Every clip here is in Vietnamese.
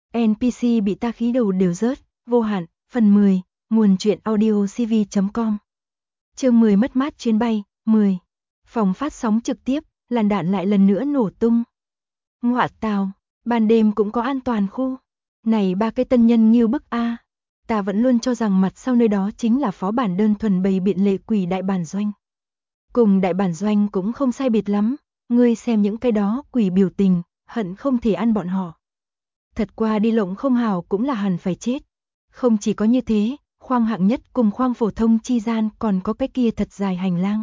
NPC bị ta khí đầu đều rớt, vô hạn, phần 10, nguồn truyện audio cv.com. Chương 10 mất mát chuyến bay, 10. Phòng phát sóng trực tiếp, làn đạn lại lần nữa nổ tung. Ngoạ tào, ban đêm cũng có an toàn khu. Này ba cái tân nhân như bức A. Ta vẫn luôn cho rằng mặt sau nơi đó chính là phó bản đơn thuần bày biện lệ quỷ đại bản doanh. Cùng đại bản doanh cũng không sai biệt lắm, ngươi xem những cái đó quỷ biểu tình, hận không thể ăn bọn họ. Thật qua đi lộng không hào cũng là hẳn phải chết. Không chỉ có như thế, khoang hạng nhất cùng khoang phổ thông chi gian còn có cái kia thật dài hành lang.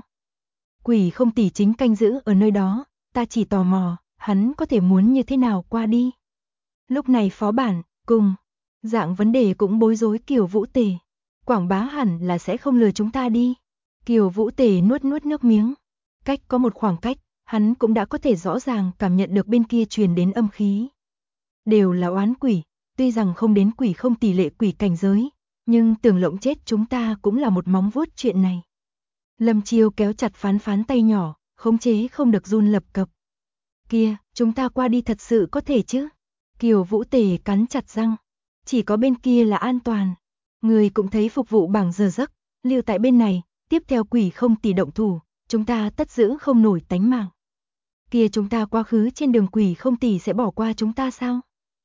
Quỷ không tỷ chính canh giữ ở nơi đó, ta chỉ tò mò, hắn có thể muốn như thế nào qua đi. Lúc này phó bản, cùng dạng vấn đề cũng bối rối Kiều Vũ Tề. Quảng bá hẳn là sẽ không lừa chúng ta đi. Kiều Vũ Tề nuốt nước miếng. Cách có một khoảng cách, hắn cũng đã có thể rõ ràng cảm nhận được bên kia truyền đến âm khí. Đều là oán quỷ, tuy rằng không đến quỷ không tỷ lệ quỷ cảnh giới, nhưng tưởng lộng chết chúng ta cũng là một móng vuốt chuyện này. Lâm Chiêu kéo chặt Phán tay nhỏ, khống chế không được run lập cập. Kia, chúng ta qua đi thật sự có thể chứ? Kiều Vũ Tề cắn chặt răng. Chỉ có bên kia là an toàn. Người cũng thấy phục vụ bảng giờ giấc, lưu tại bên này, tiếp theo quỷ không tỷ động thủ, chúng ta tất giữ không nổi tánh mạng. Kia chúng ta quá khứ trên đường quỷ không tỷ sẽ bỏ qua chúng ta sao?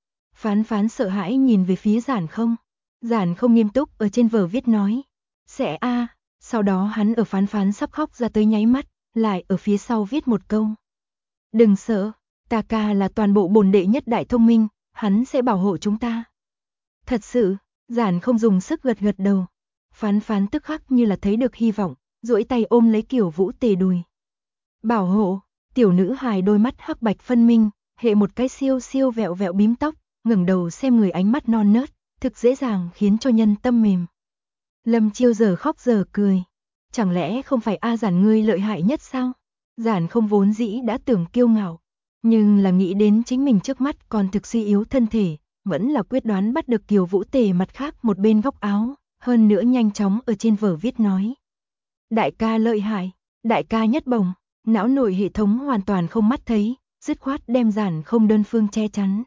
Phán sợ hãi nhìn về phía Giản Không. Giản Không nghiêm túc ở trên vở viết nói. Sẽ a. Sau đó hắn ở Phán sắp khóc ra tới nháy mắt, lại ở phía sau viết một câu. Đừng sợ, ta ca là toàn bộ bổn đệ nhất đại thông minh, hắn sẽ bảo hộ chúng ta. Thật sự, Giản Không dùng sức gật đầu. Phán tức khắc như là thấy được hy vọng, duỗi tay ôm lấy Kiều Vũ Tề đùi. Bảo hộ, tiểu nữ hài đôi mắt hắc bạch phân minh, hệ một cái siêu vẹo bím tóc, ngẩng đầu xem người ánh mắt non nớt, thực dễ dàng khiến cho nhân tâm mềm. Lâm Chiêu giờ khóc giờ cười. Chẳng lẽ không phải Giản ngươi lợi hại nhất sao? Giản Không vốn dĩ đã tưởng kiêu ngạo, nhưng là nghĩ đến chính mình trước mắt còn thực suy yếu thân thể, vẫn là quyết đoán bắt được Kiều Vũ Tề mặt khác một bên góc áo, hơn nữa nhanh chóng ở trên vở viết nói. Đại ca lợi hại, đại ca nhất bổng, não nội hệ thống hoàn toàn không mắt thấy, dứt khoát đem Giản Không đơn phương che chắn.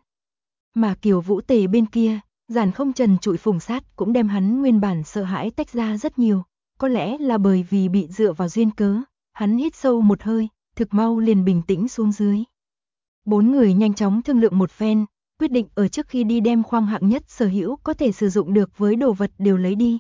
Mà Kiều Vũ Tề bên kia, Giản Không trần trụi phùng sát cũng đem hắn nguyên bản sợ hãi tách ra rất nhiều, có lẽ là bởi vì bị dựa vào duyên cớ, hắn hít sâu một hơi, thực mau liền bình tĩnh xuống dưới. Bốn người nhanh chóng thương lượng một phen, quyết định ở trước khi đi đem khoang hạng nhất sở hữu có thể sử dụng được với đồ vật đều lấy đi.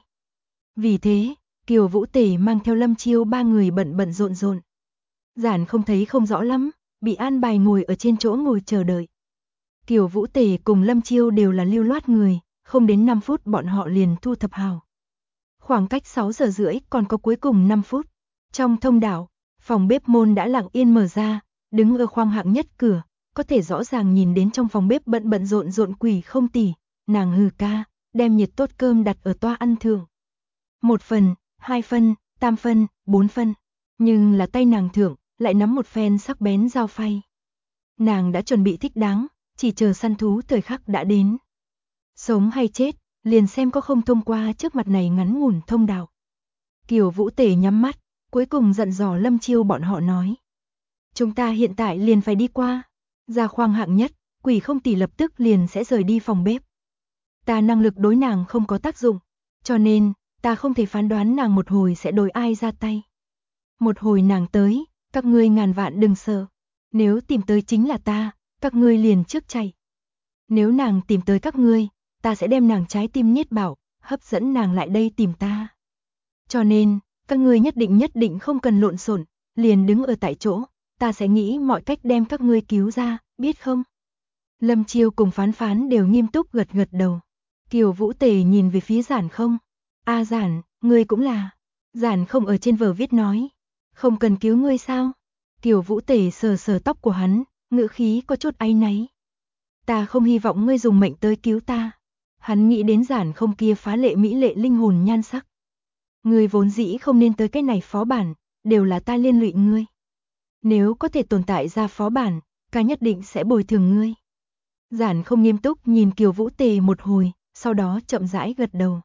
Vì thế, Kiều Vũ Tề mang theo Lâm Chiêu ba người bận rộn. Giản Không thấy không rõ lắm, bị an bài ngồi ở trên chỗ ngồi chờ đợi. Kiều Vũ Tề cùng Lâm Chiêu đều là lưu loát người, không đến 5 phút bọn họ liền thu thập hào. Khoảng cách 6 giờ rưỡi còn có cuối cùng 5 phút. Trong thông đạo, phòng bếp môn đã lặng yên mở ra, đứng ở khoang hạng nhất cửa, có thể rõ ràng nhìn đến trong phòng bếp bận rộn quỷ không tỷ, nàng hừ ca, đem nhiệt tốt cơm đặt ở toa ăn thượng. 1 phần, 2 phân, 3 phân, 4 phân, nhưng là tay nàng thượng lại nắm một phen sắc bén dao phay. Nàng đã chuẩn bị thích đáng, chỉ chờ săn thú thời khắc đã đến. Sống hay chết, liền xem có không thông qua trước mặt này ngắn ngủn thông đạo. Kiều Vũ Tề nhắm mắt, cuối cùng dặn dò Lâm Chiêu bọn họ nói. Chúng ta hiện tại liền phải đi qua. Ra khoang hạng nhất, quỷ không tỷ lập tức liền sẽ rời đi phòng bếp. Ta năng lực đối nàng không có tác dụng, cho nên, ta không thể phán đoán nàng một hồi sẽ đối ai ra tay. Một hồi nàng tới, các ngươi ngàn vạn đừng sợ. Nếu tìm tới chính là ta, các ngươi liền trước chạy. Nếu nàng tìm tới các ngươi, ta sẽ đem nàng trái tim niết bảo, hấp dẫn nàng lại đây tìm ta. Cho nên, các ngươi nhất định không cần lộn xộn, liền đứng ở tại chỗ, ta sẽ nghĩ mọi cách đem các ngươi cứu ra, biết không? Lâm Chiêu cùng Phán đều nghiêm túc gật đầu. Kiều Vũ Tề nhìn về phía Giản Không. Giản, ngươi cũng là. Giản Không ở trên vở viết nói. Không cần cứu ngươi sao? Kiều Vũ Tề sờ tóc của hắn, ngữ khí có chút áy náy. Ta không hy vọng ngươi dùng mệnh tới cứu ta. Hắn nghĩ đến Giản Không kia phá lệ mỹ lệ linh hồn nhan sắc. Ngươi vốn dĩ không nên tới cái này phó bản, đều là ta liên lụy ngươi. Nếu có thể tồn tại ra phó bản, ca nhất định sẽ bồi thường ngươi. Giản Không nghiêm túc nhìn Kiều Vũ Tề một hồi, sau đó chậm rãi gật đầu.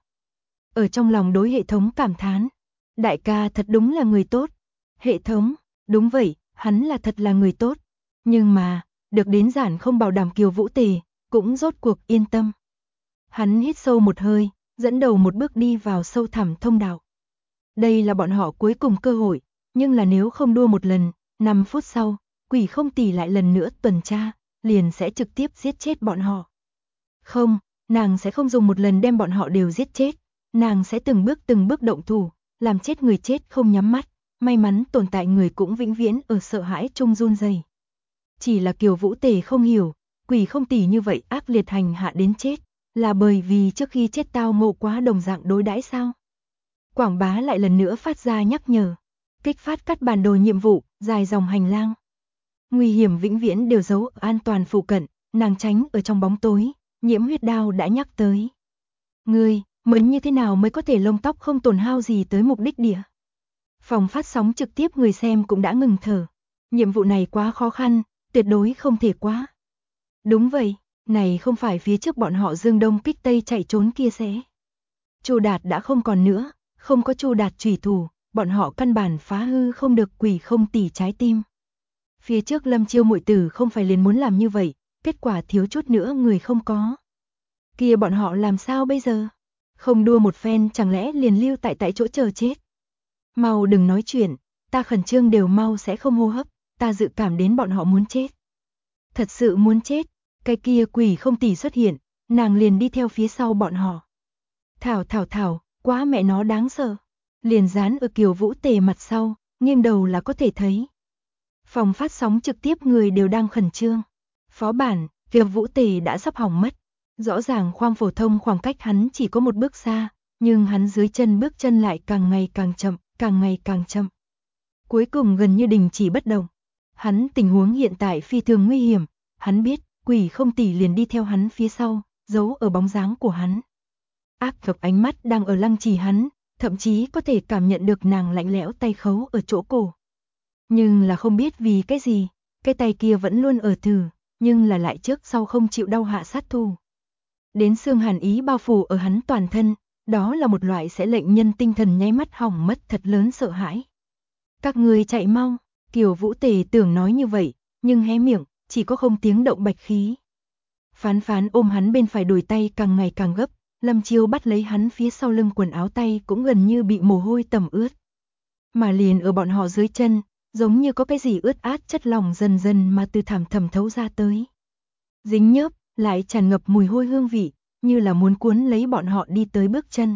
Ở trong lòng đối hệ thống cảm thán. Đại ca thật đúng là người tốt. Hệ thống, đúng vậy, hắn là thật là người tốt. Nhưng mà, được đến Giản Không bảo đảm Kiều Vũ Tề, cũng rốt cuộc yên tâm. Hắn hít sâu một hơi, dẫn đầu một bước đi vào sâu thẳm thông đạo. Đây là bọn họ cuối cùng cơ hội, nhưng là nếu không đua một lần, 5 phút sau, Quỷ Không Tỉ lại lần nữa tuần tra, liền sẽ trực tiếp giết chết bọn họ. Không, nàng sẽ không dùng một lần đem bọn họ đều giết chết, nàng sẽ từng bước động thủ, làm chết người chết không nhắm mắt, may mắn tồn tại người cũng vĩnh viễn ở sợ hãi chung run rẩy. Chỉ là Kiều Vũ Tề không hiểu, Quỷ Không Tỉ như vậy ác liệt hành hạ đến chết, là bởi vì trước khi chết tao ngộ quá đồng dạng đối đãi sao? Quảng Bá lại lần nữa phát ra nhắc nhở, kích phát các bản đồ nhiệm vụ, dài dòng hành lang. Nguy hiểm vĩnh viễn đều giấu ở an toàn phụ cận, nàng tránh ở trong bóng tối, Nhiễm Huyết Đao đã nhắc tới. Ngươi, mới như thế nào mới có thể lông tóc không tổn hao gì tới mục đích địa? Phòng phát sóng trực tiếp người xem cũng đã ngừng thở. Nhiệm vụ này quá khó khăn, tuyệt đối không thể quá. Đúng vậy, này không phải phía trước bọn họ dương đông kích tây chạy trốn kia sẽ. Chu Đạt đã không còn nữa, không có Chu Đạt chủy thủ, bọn họ căn bản phá hư không được Quỷ Không Tỉ trái tim. Phía trước Lâm Chiêu muội tử không phải liền muốn làm như vậy, kết quả thiếu chút nữa người không có. Kia bọn họ làm sao bây giờ? Không đua một phen chẳng lẽ liền lưu tại chỗ chờ chết? Mau đừng nói chuyện, ta khẩn trương đều mau sẽ không hô hấp, ta dự cảm đến bọn họ muốn chết. Thật sự muốn chết, cái kia Quỷ Không Tỉ xuất hiện, nàng liền đi theo phía sau bọn họ. Thảo, quá mẹ nó đáng sợ. Liền dán ở Kiều Vũ Tề mặt sau, nghiêng đầu là có thể thấy. Phòng phát sóng trực tiếp người đều đang khẩn trương. Phó bản, Kiều Vũ Tề đã sắp hỏng mất. Rõ ràng khoang phổ thông khoảng cách hắn chỉ có một bước xa, nhưng hắn dưới chân bước chân lại càng ngày càng chậm. Cuối cùng gần như đình chỉ bất động. Hắn tình huống hiện tại phi thường nguy hiểm, hắn biết, Quỷ Không Tỉ liền đi theo hắn phía sau, giấu ở bóng dáng của hắn. Ác độc ánh mắt đang ở lăng trì hắn, thậm chí có thể cảm nhận được nàng lạnh lẽo tay khấu ở chỗ cổ. Nhưng là không biết vì cái gì, cái tay kia vẫn luôn ở thử, nhưng là lại trước sau không chịu đau hạ sát thủ. Đến xương hàn ý bao phủ ở hắn toàn thân, đó là một loại sẽ lệnh nhân tinh thần nháy mắt hỏng mất thật lớn sợ hãi. Các người chạy mau, Kiều Vũ Tề tưởng nói như vậy, nhưng hé miệng, chỉ có không tiếng động bạch khí. Phán ôm hắn bên phải đùi tay càng ngày càng gấp, Lâm Chiêu bắt lấy hắn phía sau lưng quần áo tay cũng gần như bị mồ hôi tẩm ướt. Mà liền ở bọn họ dưới chân, giống như có cái gì ướt át chất lỏng dần dần mà từ thảm thầm thấu ra tới. Dính nhớp, lại tràn ngập mùi hôi hương vị, như là muốn cuốn lấy bọn họ đi tới bước chân.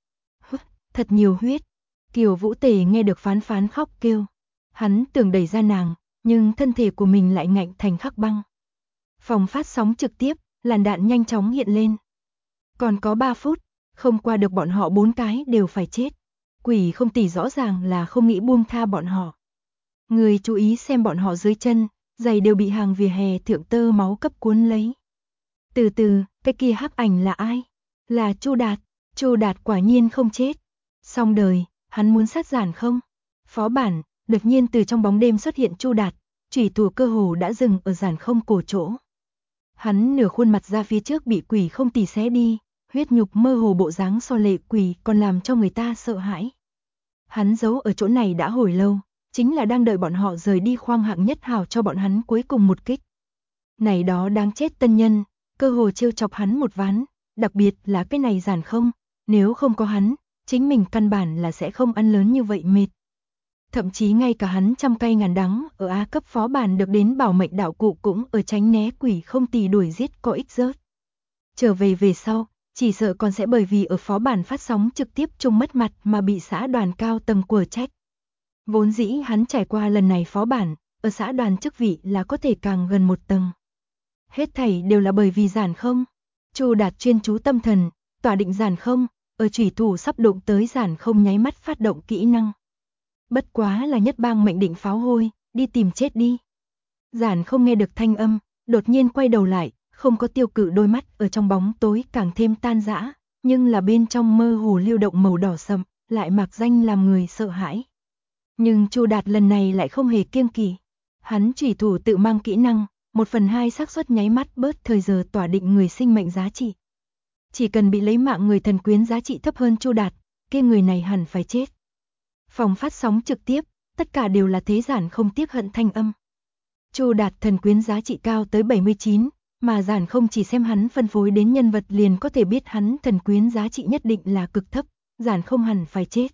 Thật nhiều huyết. Kiều Vũ Tề nghe được phán khóc kêu. Hắn tưởng đẩy ra nàng, nhưng thân thể của mình lại ngạnh thành khắc băng. Phòng phát sóng trực tiếp, làn đạn nhanh chóng hiện lên. Còn có 3 phút, không qua được bọn họ 4 cái đều phải chết. Quỷ Không Tỉ rõ ràng là không nghĩ buông tha bọn họ. Người chú ý xem bọn họ dưới chân, giày đều bị hàng vỉa hè thượng tơ máu cấp cuốn lấy. Từ từ, cái kia hắc ảnh là ai? Là Chu Đạt. Chu Đạt quả nhiên không chết. Xong đời, hắn muốn sát giản không? Phó bản, đột nhiên từ trong bóng đêm xuất hiện Chu Đạt, chủy thủ cơ hồ đã dừng ở giản không cổ chỗ. Hắn nửa khuôn mặt ra phía trước bị Quỷ Không Tỉ xé đi, huyết nhục mơ hồ bộ dáng so lệ quỷ còn làm cho người ta sợ hãi. Hắn giấu ở chỗ này đã hồi lâu, chính là đang đợi bọn họ rời đi khoang hạng nhất hào cho bọn hắn cuối cùng một kích. Này đó đáng chết tân nhân, cơ hồ trêu chọc hắn một ván, đặc biệt là cái này giản không, nếu không có hắn, chính mình căn bản là sẽ không ăn lớn như vậy mệt. Thậm chí ngay cả hắn trăm cay ngàn đắng ở A cấp phó bản được đến bảo mệnh đạo cụ cũng ở tránh né Quỷ Không Tỉ đuổi giết có ích rớt. Trở về sau, chỉ sợ còn sẽ bởi vì ở phó bản phát sóng trực tiếp chung mất mặt mà bị xã đoàn cao tầng quở trách. Vốn dĩ hắn trải qua lần này phó bản, ở xã đoàn chức vị là có thể càng gần một tầng. Hết thảy đều là bởi vì giản không. Chu Đạt chuyên chú tâm thần, tỏa định giản không, ở chủy thủ sắp đụng tới giản không nháy mắt phát động kỹ năng. Bất quá là nhất bang mệnh định pháo hôi, đi tìm chết đi. Giản không nghe được thanh âm, đột nhiên quay đầu lại, không có tiêu cự đôi mắt ở trong bóng tối càng thêm tan rã, nhưng là bên trong mơ hồ lưu động màu đỏ sậm, lại mạc danh làm người sợ hãi. Nhưng Chu Đạt lần này lại không hề kiêng kỵ. Hắn chủy thủ tự mang kỹ năng, 1/2 xác suất nháy mắt bớt thời giờ tỏa định người sinh mệnh giá trị. Chỉ cần bị lấy mạng người thần quyến giá trị thấp hơn Chu Đạt, kia người này hẳn phải chết. Phòng phát sóng trực tiếp, tất cả đều là thế giản không tiếc hận thanh âm. Chu Đạt thần quyến giá trị cao tới 79, mà Giản không chỉ xem hắn phân phối đến nhân vật liền có thể biết hắn thần quyến giá trị nhất định là cực thấp, Giản không hẳn phải chết.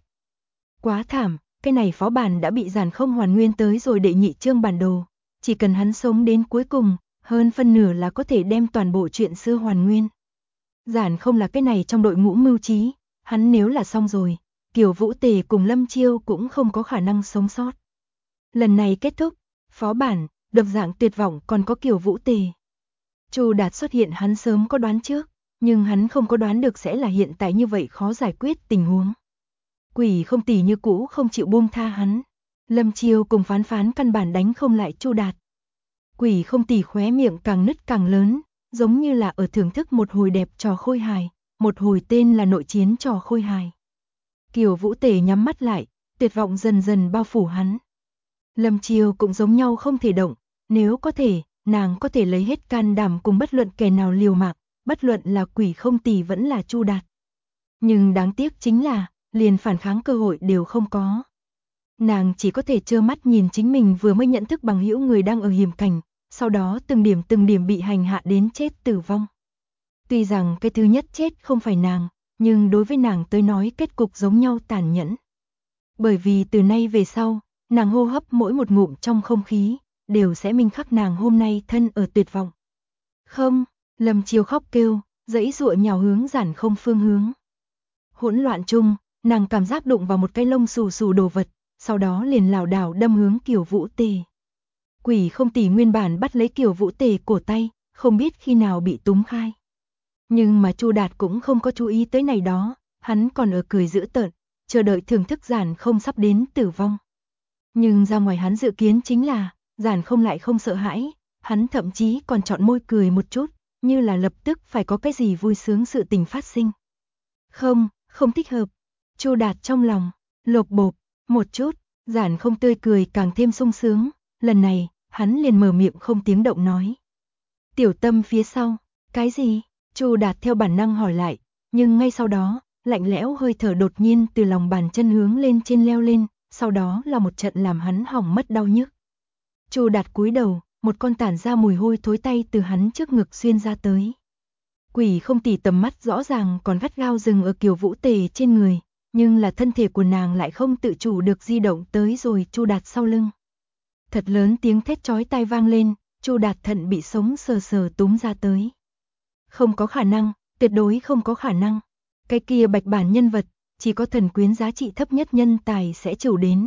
Quá thảm, cái này phó bản đã bị Giản không hoàn nguyên tới rồi đệ nhị chương bản đồ, chỉ cần hắn sống đến cuối cùng, hơn phân nửa là có thể đem toàn bộ chuyện xưa hoàn nguyên. Giản không là cái này trong đội ngũ mưu trí, hắn nếu là xong rồi, Kiều Vũ Tề cùng Lâm Chiêu cũng không có khả năng sống sót. Lần này kết thúc, phó bản, độc dạng tuyệt vọng còn có Kiều Vũ Tề. Chu Đạt xuất hiện hắn sớm có đoán trước, nhưng hắn không có đoán được sẽ là hiện tại như vậy khó giải quyết tình huống. Quỷ không tỷ như cũ không chịu buông tha hắn. Lâm Chiêu cùng Phán Phán căn bản đánh không lại Chu Đạt. Quỷ không tỷ khóe miệng càng nứt càng lớn, giống như là ở thưởng thức một hồi đẹp trò khôi hài, một hồi tên là nội chiến trò khôi hài. Kiều Vũ Tề nhắm mắt lại, tuyệt vọng dần dần bao phủ hắn. Lâm Chiêu cũng giống nhau không thể động, nếu có thể, nàng có thể lấy hết can đảm cùng bất luận kẻ nào liều mạng, bất luận là quỷ không tỷ vẫn là Chu Đạt. Nhưng đáng tiếc chính là, liền phản kháng cơ hội đều không có. Nàng chỉ có thể trơ mắt nhìn chính mình vừa mới nhận thức bằng hữu người đang ở hiểm cảnh, sau đó từng điểm bị hành hạ đến chết tử vong. Tuy rằng cái thứ nhất chết không phải nàng, nhưng đối với nàng tới nói kết cục giống nhau tàn nhẫn. Bởi vì từ nay về sau, nàng hô hấp mỗi một ngụm trong không khí, đều sẽ minh khắc nàng hôm nay thân ở tuyệt vọng. Không, Lâm Chiêu khóc kêu, giãy giụa nhào hướng Giản không phương hướng. Hỗn loạn chung, nàng cảm giác đụng vào một cái lông xù xù đồ vật, sau đó liền lảo đảo đâm hướng Kiều Vũ Tề. Quỷ không tỷ nguyên bản bắt lấy Kiều Vũ Tề cổ tay, không biết khi nào bị túm khai. Nhưng mà Chu Đạt cũng không có chú ý tới này đó, hắn còn ở cười giễu tợn, chờ đợi thưởng thức Giản không sắp đến tử vong. Nhưng ra ngoài hắn dự kiến chính là, Giản không lại không sợ hãi, hắn thậm chí còn chọn môi cười một chút, như là lập tức phải có cái gì vui sướng sự tình phát sinh. Không thích hợp. Chu Đạt trong lòng, lột bột, một chút, Giản không tươi cười càng thêm sung sướng, lần này, hắn liền mở miệng không tiếng động nói. Tiểu Tâm phía sau, cái gì? Chu Đạt theo bản năng hỏi lại, nhưng ngay sau đó, lạnh lẽo hơi thở đột nhiên từ lòng bàn chân hướng lên trên leo lên, sau đó là một trận làm hắn hỏng mất đau nhức. Chu Đạt cúi đầu, một con tản ra mùi hôi thối tay từ hắn trước ngực xuyên ra tới. Quỷ không tỷ tầm mắt rõ ràng còn gắt gao dừng ở Kiều Vũ Tề trên người, nhưng là thân thể của nàng lại không tự chủ được di động tới rồi Chu Đạt sau lưng. Thật lớn tiếng thét chói tai vang lên, Chu Đạt thận bị sống sờ sờ túm ra tới. Không có khả năng, tuyệt đối không có khả năng. Cái kia bạch bản nhân vật, chỉ có thần quyến giá trị thấp nhất nhân tài sẽ chịu đến.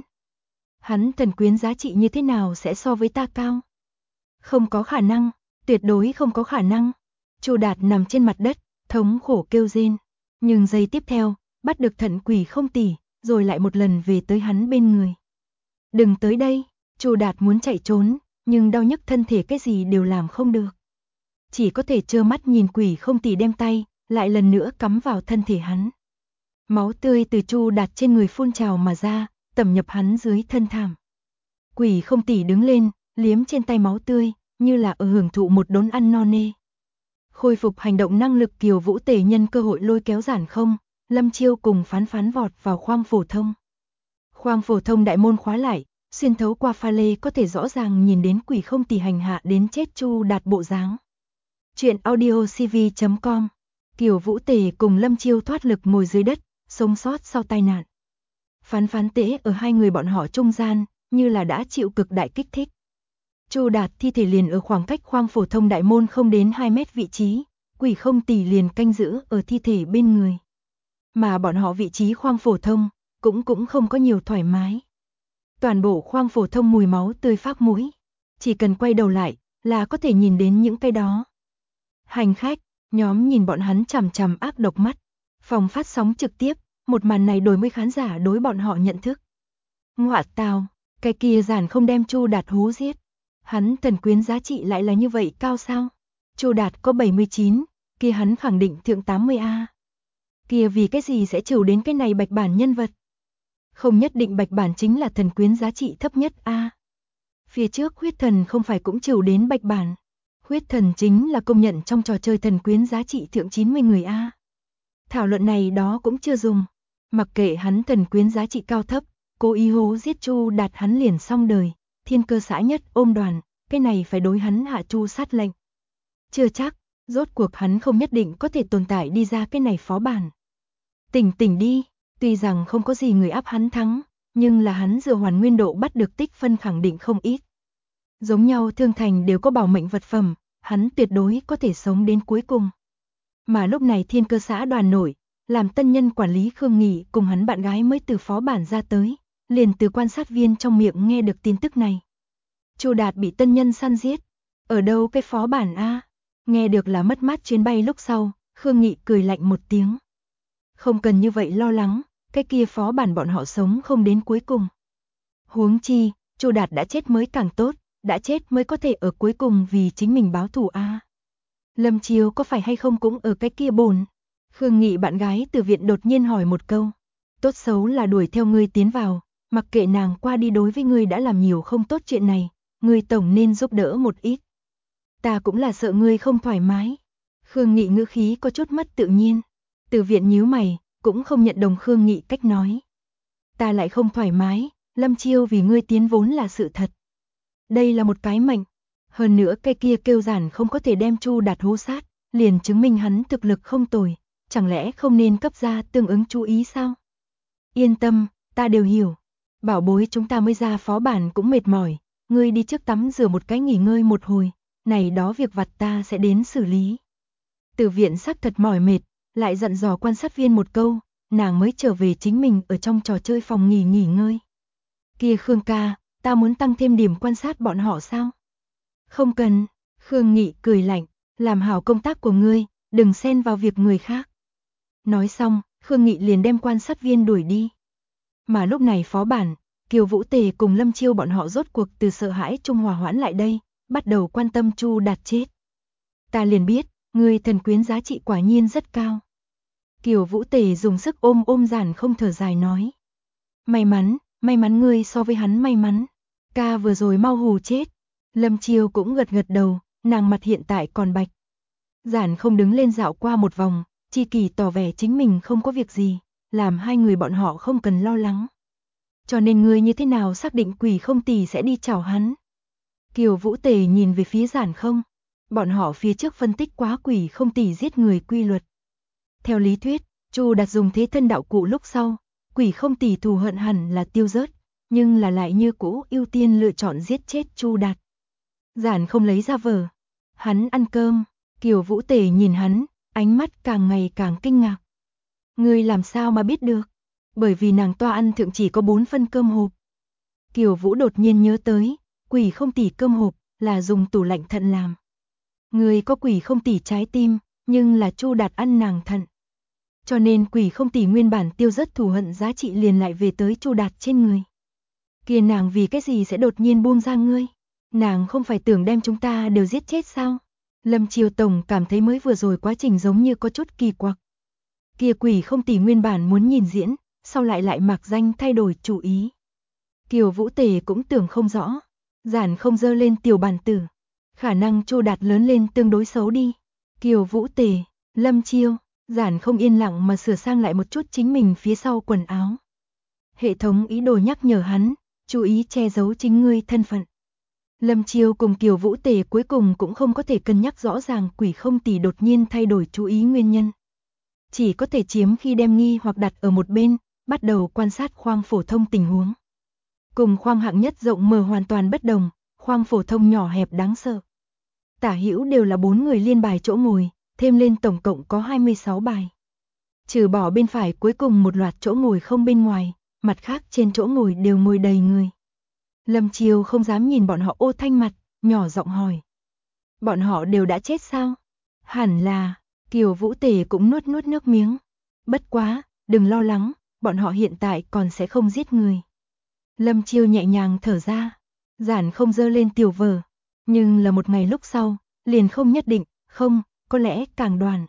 Hắn thần quyến giá trị như thế nào sẽ so với ta cao? Không có khả năng, tuyệt đối không có khả năng. Chu Đạt nằm trên mặt đất, thống khổ kêu rên. Nhưng giây tiếp theo, bắt được thận quỷ không tỷ, rồi lại một lần về tới hắn bên người. Đừng tới đây, Chu Đạt muốn chạy trốn, nhưng đau nhức thân thể cái gì đều làm không được. Chỉ có thể trơ mắt nhìn quỷ không tỷ đem tay, lại lần nữa cắm vào thân thể hắn. Máu tươi từ Chu Đạt trên người phun trào mà ra, tẩm nhập hắn dưới thân thảm. Quỷ không tỷ đứng lên, liếm trên tay máu tươi, như là ở hưởng thụ một đốn ăn no nê. Khôi phục hành động năng lực Kiều Vũ Tề nhân cơ hội lôi kéo Giản không, Lâm Chiêu cùng Phán Phán vọt vào khoang phổ thông. Khoang phổ thông đại môn khóa lại, xuyên thấu qua pha lê có thể rõ ràng nhìn đến quỷ không tỷ hành hạ đến chết Chu Đạt bộ dáng. Chuyện audio cv.com. Kiều Vũ Tề cùng Lâm Chiêu thoát lực ngồi dưới đất, sống sót sau tai nạn. Phán Phán tễ ở hai người bọn họ trung gian, như là đã chịu cực đại kích thích. Chu Đạt thi thể liền ở khoảng cách khoang phổ thông đại môn không đến 2 mét vị trí, quỷ không tỷ liền canh giữ ở thi thể bên người. Mà bọn họ vị trí khoang phổ thông, cũng không có nhiều thoải mái. Toàn bộ khoang phổ thông mùi máu tươi phác mũi, chỉ cần quay đầu lại, là có thể nhìn đến những cái đó. Hành khách, nhóm nhìn bọn hắn chằm chằm ác độc mắt. Phòng phát sóng trực tiếp, một màn này đổi mới khán giả đối bọn họ nhận thức. Ngoạ tào, cái kia Giản không đem Chu Đạt hú giết. Hắn thần quyến giá trị lại là như vậy cao sao? Chu Đạt có 79, kia hắn khẳng định thượng 80A. Kia vì cái gì sẽ chịu đến cái này bạch bản nhân vật? Không nhất định bạch bản chính là thần quyến giá trị thấp nhất A. Phía trước huyết thần không phải cũng chịu đến bạch bản. Huyết thần chính là công nhận trong trò chơi thần quyến giá trị thượng 90 người A. Thảo luận này đó cũng chưa dùng. Mặc kệ hắn thần quyến giá trị cao thấp, cố ý hố giết Chu Đạt hắn liền xong đời. Thiên cơ xã nhất ôm đoàn, cái này phải đối hắn hạ Chu sát lệnh. Chưa chắc, rốt cuộc hắn không nhất định có thể tồn tại đi ra cái này phó bản. Tỉnh đi, tuy rằng không có gì người áp hắn thắng, nhưng là hắn dựa hoàn nguyên độ bắt được tích phân khẳng định không ít. Giống nhau thương thành đều có bảo mệnh vật phẩm, hắn tuyệt đối có thể sống đến cuối cùng. Mà lúc này Thiên Cơ xã đoàn nổi, làm tân nhân quản lý Khương Nghị cùng hắn bạn gái mới từ phó bản ra tới, liền từ quan sát viên trong miệng nghe được tin tức này. Chu Đạt bị tân nhân săn giết. Ở đâu cái phó bản a? Nghe được là mất mát chuyến bay lúc sau, Khương Nghị cười lạnh một tiếng. Không cần như vậy lo lắng, cái kia phó bản bọn họ sống không đến cuối cùng. Huống chi, Chu Đạt đã chết mới càng tốt, đã chết mới có thể ở cuối cùng vì chính mình báo thù a. Lâm Chiêu có phải hay không cũng ở cái kia bồn? Khương Nghị bạn gái từ viện đột nhiên hỏi một câu. Tốt xấu là đuổi theo ngươi tiến vào, mặc kệ nàng qua đi đối với ngươi đã làm nhiều không tốt chuyện này, ngươi tổng nên giúp đỡ một ít. Ta cũng là sợ ngươi không thoải mái. Khương Nghị ngữ khí có chút mất tự nhiên. Từ viện nhíu mày, cũng không nhận đồng Khương Nghị cách nói. Ta lại không thoải mái, Lâm Chiêu vì ngươi tiến vốn là sự thật. Đây là một cái mệnh. Hơn nữa cái kia kêu giản không có thể đem Chu Đạt hô sát, liền chứng minh hắn thực lực không tồi, chẳng lẽ không nên cấp ra tương ứng chú ý sao? Yên tâm, ta đều hiểu. Bảo bối chúng ta mới ra phó bản cũng mệt mỏi, ngươi đi trước tắm rửa một cái nghỉ ngơi một hồi, này đó việc vặt ta sẽ đến xử lý. Từ viện sắc thật mỏi mệt, lại dặn dò quan sát viên một câu, nàng mới trở về chính mình ở trong trò chơi phòng nghỉ ngơi. Kia Khương ca, ta muốn tăng thêm điểm quan sát bọn họ sao? Không cần, Khương Nghị cười lạnh, làm hảo công tác của ngươi, đừng xen vào việc người khác. Nói xong, Khương Nghị liền đem quan sát viên đuổi đi. Mà lúc này phó bản, Kiều Vũ Tề cùng Lâm Chiêu bọn họ rốt cuộc từ sợ hãi trung hòa hoãn lại đây, bắt đầu quan tâm Chu Đạt chết. Ta liền biết, ngươi thần quyến giá trị quả nhiên rất cao. Kiều Vũ Tề dùng sức ôm giản không thở dài nói. May mắn ngươi so với hắn may mắn. Ca vừa rồi mau hù chết. Lâm Chiêu cũng gật đầu, nàng mặt hiện tại còn bạch. Giản không đứng lên dạo qua một vòng, Chi Kỳ tỏ vẻ chính mình không có việc gì, làm hai người bọn họ không cần lo lắng. Cho nên ngươi như thế nào xác định Quỷ Không Tỷ sẽ đi chào hắn? Kiều Vũ Tề nhìn về phía Giản không. Bọn họ phía trước phân tích quá Quỷ Không Tỷ giết người quy luật. Theo lý thuyết, Chu Đạt dùng thế thân đạo cụ lúc sau, Quỷ Không Tỷ thù hận hẳn là tiêu rớt, nhưng là lại như cũ ưu tiên lựa chọn giết chết Chu Đạt. Giản không lấy ra vở. Hắn ăn cơm, Kiều Vũ Tề nhìn hắn, ánh mắt càng ngày càng kinh ngạc. Ngươi làm sao mà biết được? Bởi vì nàng toa ăn thượng chỉ có 4 phân cơm hộp. Kiều Vũ đột nhiên nhớ tới, Quỷ Không Tỷ cơm hộp là dùng tủ lạnh thận làm. Ngươi có Quỷ Không Tỷ trái tim, nhưng là Chu Đạt ăn nàng thận. Cho nên Quỷ Không Tỷ nguyên bản tiêu rất thù hận giá trị liền lại về tới Chu Đạt trên người. Kia nàng vì cái gì sẽ đột nhiên buông ra ngươi? Nàng không phải tưởng đem chúng ta đều giết chết sao? Lâm Chiêu Tổng cảm thấy mới vừa rồi quá trình giống như có chút kỳ quặc. Kia Quỷ Không Tỷ nguyên bản muốn nhìn diễn, sau lại mặc danh thay đổi chủ ý. Kiều Vũ Tề cũng tưởng không rõ. Giản không dơ lên tiểu bản tử. Khả năng Chu Đạt lớn lên tương đối xấu đi. Kiều Vũ Tề, Lâm Chiêu, Giản không yên lặng mà sửa sang lại một chút chính mình phía sau quần áo. Hệ thống ý đồ nhắc nhở hắn, chú ý che giấu chính ngươi thân phận. Lâm Chiêu cùng Kiều Vũ Tề cuối cùng cũng không có thể cân nhắc rõ ràng Quỷ Không Tỷ đột nhiên thay đổi chú ý nguyên nhân. Chỉ có thể chiếm khi đem nghi hoặc đặt ở một bên, bắt đầu quan sát khoang phổ thông tình huống. Cùng khoang hạng nhất rộng mở hoàn toàn bất đồng, khoang phổ thông nhỏ hẹp đáng sợ. Tả hữu đều là 4 người liên bài chỗ ngồi, thêm lên tổng cộng có 26 bài. Trừ bỏ bên phải cuối cùng một loạt chỗ ngồi không bên ngoài, mặt khác trên chỗ ngồi đều ngồi đầy người. Lâm Chiêu không dám nhìn bọn họ ô thanh mặt, nhỏ giọng hỏi. Bọn họ đều đã chết sao? Hẳn là, Kiều Vũ Tề cũng nuốt nước miếng. Bất quá, đừng lo lắng, bọn họ hiện tại còn sẽ không giết người. Lâm Chiêu nhẹ nhàng thở ra, Giản không dơ lên tiểu vở. Nhưng là một ngày lúc sau, liền không nhất định, không, có lẽ càng đoàn.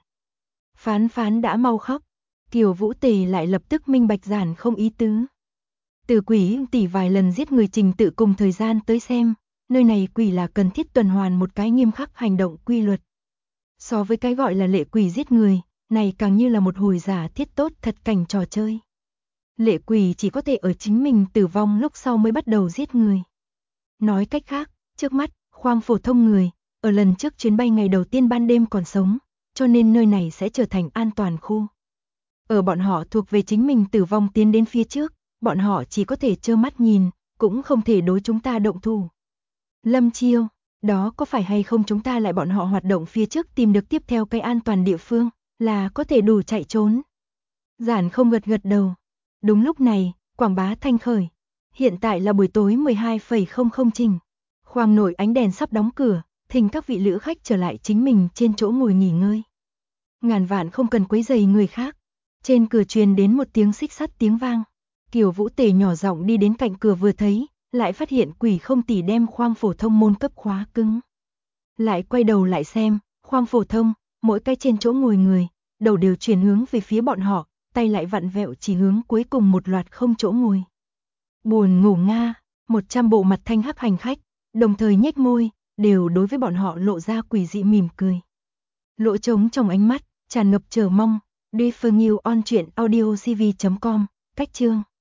Phán đã mau khóc, Kiều Vũ Tề lại lập tức minh bạch Giản không ý tứ. Từ Quỷ Tỷ vài lần giết người trình tự cùng thời gian tới xem, nơi này quỷ là cần thiết tuần hoàn một cái nghiêm khắc hành động quy luật. So với cái gọi là lệ quỷ giết người, này càng như là một hồi giả thiết tốt thật cảnh trò chơi. Lệ quỷ chỉ có thể ở chính mình tử vong lúc sau mới bắt đầu giết người. Nói cách khác, trước mắt, khoang phổ thông người, Ở lần trước chuyến bay ngày đầu tiên ban đêm còn sống, cho nên nơi này sẽ trở thành an toàn khu. Ở bọn họ thuộc về chính mình tử vong tiến đến phía trước, bọn họ chỉ có thể trơ mắt nhìn, cũng không thể đối chúng ta động thủ. Lâm Chiêu, đó có phải hay không chúng ta lại bọn họ hoạt động phía trước tìm được tiếp theo cái an toàn địa phương, là có thể đủ chạy trốn. Giản không gật gật đầu. Đúng lúc này, quảng bá thanh khởi. Hiện tại là buổi tối 12:00 trình. Khoang nội ánh đèn sắp đóng cửa, thỉnh các vị lữ khách trở lại chính mình trên chỗ ngồi nghỉ ngơi. Ngàn vạn không cần quấy rầy người khác. Trên cửa truyền đến một tiếng xích sắt tiếng vang. Kiều Vũ Tề nhỏ giọng đi đến cạnh cửa vừa thấy, lại phát hiện Quỷ Không Tỷ đem khoang phổ thông môn cấp khóa cứng. Lại quay đầu lại xem, khoang phổ thông, mỗi cái trên chỗ ngồi người, đầu đều chuyển hướng về phía bọn họ, tay lại vặn vẹo chỉ hướng cuối cùng một loạt không chỗ ngồi. Buồn ngủ nga, 100 bộ mặt thanh hắc hành khách, đồng thời nhếch môi, đều đối với bọn họ lộ ra quỷ dị mỉm cười. Lỗ trống trong ánh mắt, tràn ngập chờ mong. Dear Phương Yêu on truyện audiocv.com, cách chương.